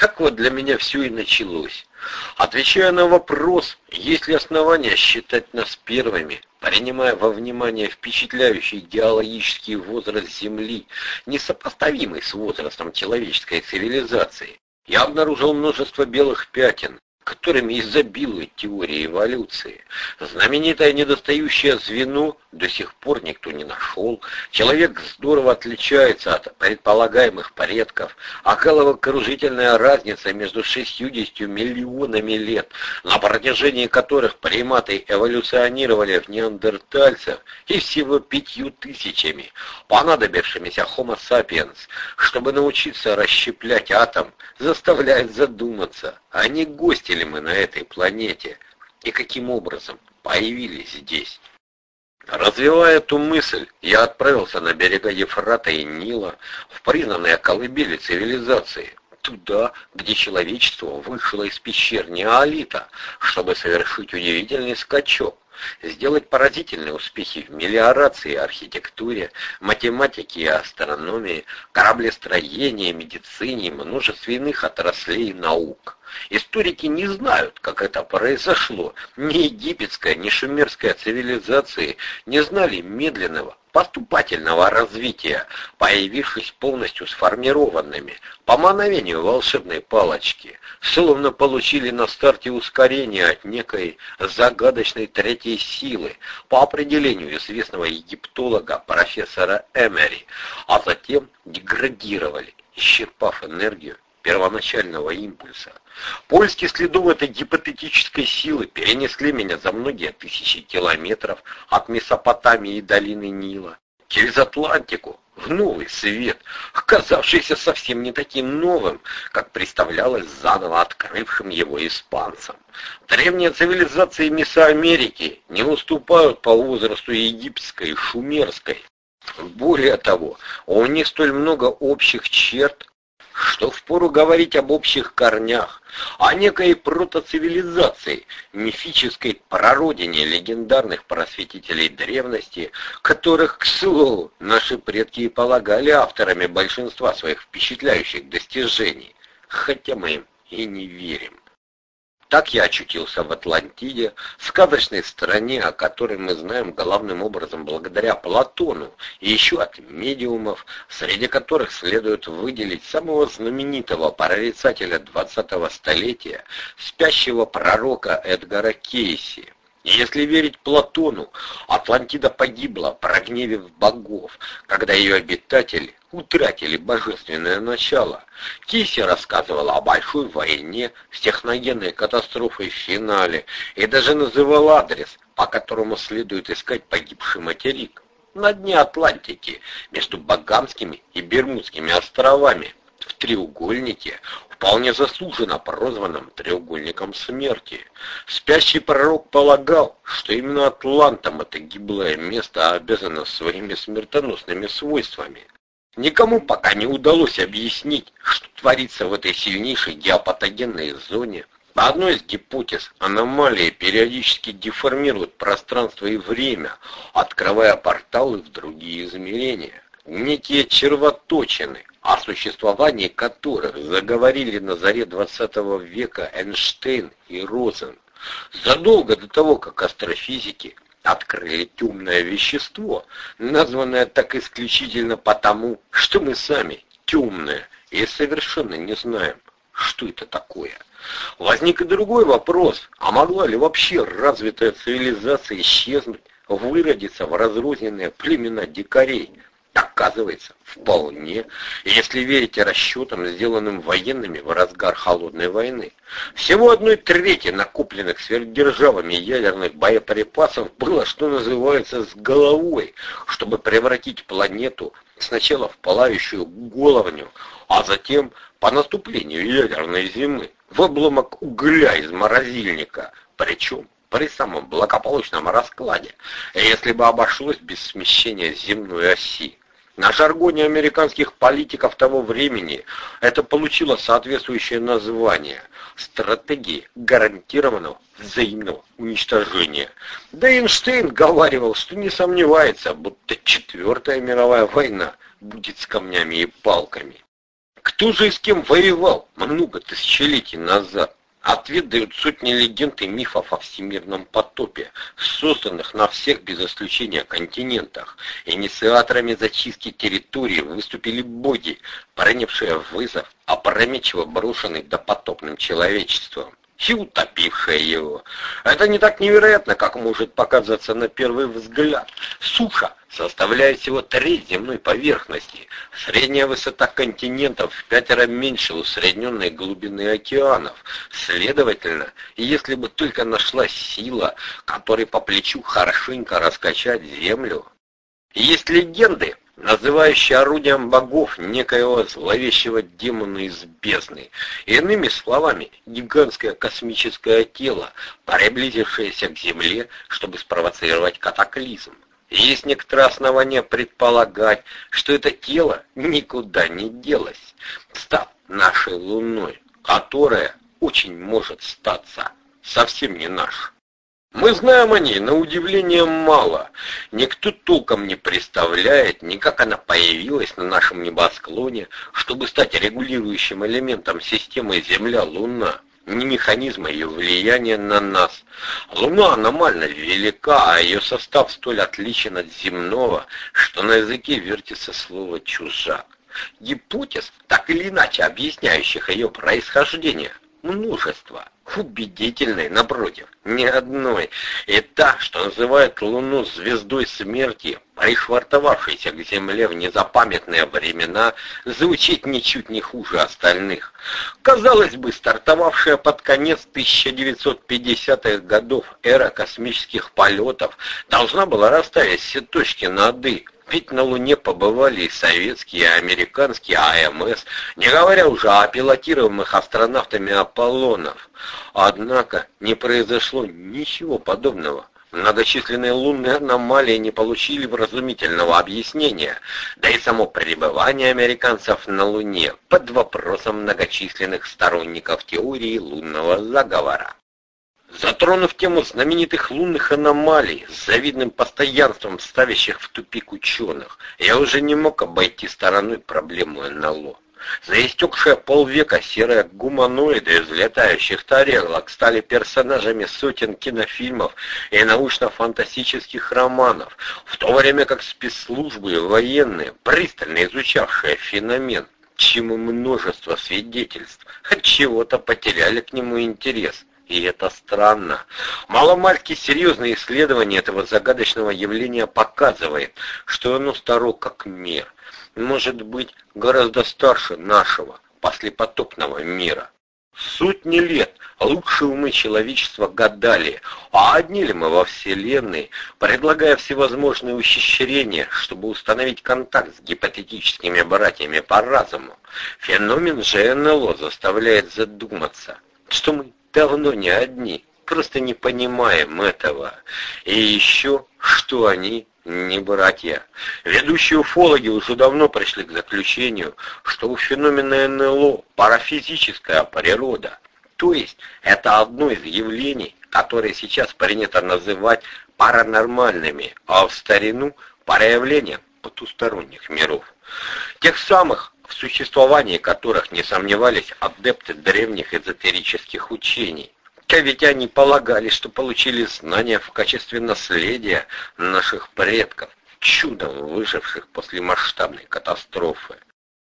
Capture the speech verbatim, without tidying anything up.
Так вот для меня все и началось. Отвечая на вопрос, есть ли основания считать нас первыми, принимая во внимание впечатляющий геологический возраст Земли, несопоставимый с возрастом человеческой цивилизации, я обнаружил множество белых пятен, которыми изобилует теория эволюции. Знаменитое недостающее звено до сих пор никто не нашел. Человек здорово отличается от предполагаемых предков, а головокружительная разница между шестьюдесятью миллионами лет, на протяжении которых приматы эволюционировали в неандертальцев, и всего пятью тысячами, понадобившимися Homo sapiens, чтобы научиться расщеплять атом, заставляет задуматься, а не гости ли мы на этой планете и каким образом появились здесь. Развивая эту мысль, я отправился на берега Ефрата и Нила, в признанные колыбели цивилизации, туда, где человечество вышло из пещер неолита, чтобы совершить удивительный скачок, сделать поразительные успехи в мелиорации, архитектуре, математике и астрономии, кораблестроении, медицине и множестве иных отраслей наук. Историки не знают, как это произошло. Ни египетская, ни шумерская цивилизации не знали медленного, поступательного развития, появившись полностью сформированными, по мановению волшебной палочки, словно получили на старте ускорение от некой загадочной третьей силы, по определению известного египтолога профессора Эмери, а затем деградировали, исчерпав энергию первоначального импульса. Поиски следов этой гипотетической силы перенесли меня за многие тысячи километров от Месопотамии и долины Нила через Атлантику в новый свет, оказавшийся совсем не таким новым, как представлялось заново открывшим его испанцам. Древние цивилизации Месоамерики не уступают по возрасту египетской и шумерской. Более того, у них столь много общих черт, что впору говорить об общих корнях, о некой протоцивилизации, мифической прародине легендарных просветителей древности, которых, к слову, наши предки и полагали авторами большинства своих впечатляющих достижений, хотя мы им и не верим. Так я очутился в Атлантиде, сказочной стране, о которой мы знаем главным образом благодаря Платону, и еще от медиумов, среди которых следует выделить самого знаменитого прорицателя двадцатого столетия, спящего пророка Эдгара Кейси. И если верить Платону, Атлантида погибла, прогневив богов, когда ее обитатели утратили божественное начало. Кейси рассказывал о большой войне с техногенной катастрофой в финале и даже называл адрес, по которому следует искать погибший материк. На дне Атлантики, между Багамскими и Бермудскими островами, в треугольнике, вполне заслуженно прозванном треугольником смерти. Спящий пророк полагал, что именно Атлантам это гиблое место обязано своими смертоносными свойствами. Никому пока не удалось объяснить, что творится в этой сильнейшей геопатогенной зоне. По одной из гипотез, аномалии периодически деформируют пространство и время, открывая порталы в другие измерения. Некие червоточины, о существовании которых заговорили на заре двадцатого века Эйнштейн и Розен, задолго до того, как астрофизики открыли темное вещество, названное так исключительно потому, что мы сами темные и совершенно не знаем, что это такое. Возник и другой вопрос, а могла ли вообще развитая цивилизация исчезнуть, выродиться в разрозненные племена дикарей? Оказывается, вполне, если верить расчетам, сделанным военными в разгар холодной войны. Всего одной трети накопленных сверхдержавами ядерных боеприпасов было, что называется, с головой, чтобы превратить планету сначала в пылающую головню, а затем, по наступлению ядерной зимы, в обломок угля из морозильника, причем при самом благополучном раскладе, если бы обошлось без смещения земной оси. На жаргоне американских политиков того времени это получило соответствующее название – стратегии гарантированного взаимного уничтожения. Да Эйнштейн говаривал, что не сомневается, будто Четвертая мировая война будет с камнями и палками. Кто же и с кем воевал много тысячелетий назад? Ответ дают сотни легенд и мифов о всемирном потопе, созданных на всех без исключения континентах. Инициаторами зачистки территории выступили боги, принявшие вызов, опрометчиво брошенный допотопным человечеством и утопившая его. Это не так невероятно, как может показаться на первый взгляд. Суша составляет всего треть земной поверхности. Средняя высота континентов в пятеро меньше усредненной глубины океанов. Следовательно, если бы только нашлась сила, которой по плечу хорошенько раскачать землю. Есть легенды, называющие орудием богов некоего зловещего демона из бездны. Иными словами, гигантское космическое тело, приблизившееся к Земле, чтобы спровоцировать катаклизм. Есть некоторые основания предполагать, что это тело никуда не делось, став нашей Луной, которая очень может статься совсем не нашей. Мы знаем о ней, на удивление, мало. Никто толком не представляет, ни как она появилась на нашем небосклоне, чтобы стать регулирующим элементом системы Земля-Луна, ни механизма ее влияния на нас. Луна аномально велика, а ее состав столь отличен от земного, что на языке вертится слово «чужак». Гипотез, так или иначе объясняющих ее происхождение, множество. Убедительной, напротив, ни одной. И та, что называют Луну звездой смерти, пришвартовавшейся к Земле в незапамятные времена, звучит ничуть не хуже остальных. Казалось бы, стартовавшая под конец тысяча девятьсот пятидесятых годов эра космических полетов должна была расставить все точки над «и». Ведь на Луне побывали и советские, и американские АМС, не говоря уже о пилотируемых астронавтами Аполлонов. Однако не произошло ничего подобного. Многочисленные лунные аномалии не получили вразумительного объяснения, да и само пребывание американцев на Луне под вопросом многочисленных сторонников теории лунного заговора. Затронув тему знаменитых лунных аномалий, с завидным постоянством ставящих в тупик ученых, я уже не мог обойти стороной проблему эн эл о. За истекшие полвека серые гуманоиды из летающих тарелок стали персонажами сотен кинофильмов и научно-фантастических романов, в то время как спецслужбы и военные, пристально изучавшие феномен, чему множество свидетельств, от чего-то потеряли к нему интерес. И это странно. Маломальски серьезное исследование этого загадочного явления показывает, что оно старо как мир. Может быть, гораздо старше нашего послепотопного мира. Сотни лет лучшие умы человечества гадали, а одни ли мы во Вселенной, предлагая всевозможные ухищрения, чтобы установить контакт с гипотетическими братьями по разуму. Феномен же эн эл о заставляет задуматься, что мы давно не одни, просто не понимаем этого. И еще, что они не братья. Ведущие уфологи уже давно пришли к заключению, что у феномена эн эл о парафизическая природа. То есть, это одно из явлений, которые сейчас принято называть паранормальными, а в старину проявлением потусторонних миров. Тех самых, в существовании которых не сомневались адепты древних эзотерических учений. А ведь они полагали, что получили знания в качестве наследия наших предков, чудом выживших после масштабной катастрофы.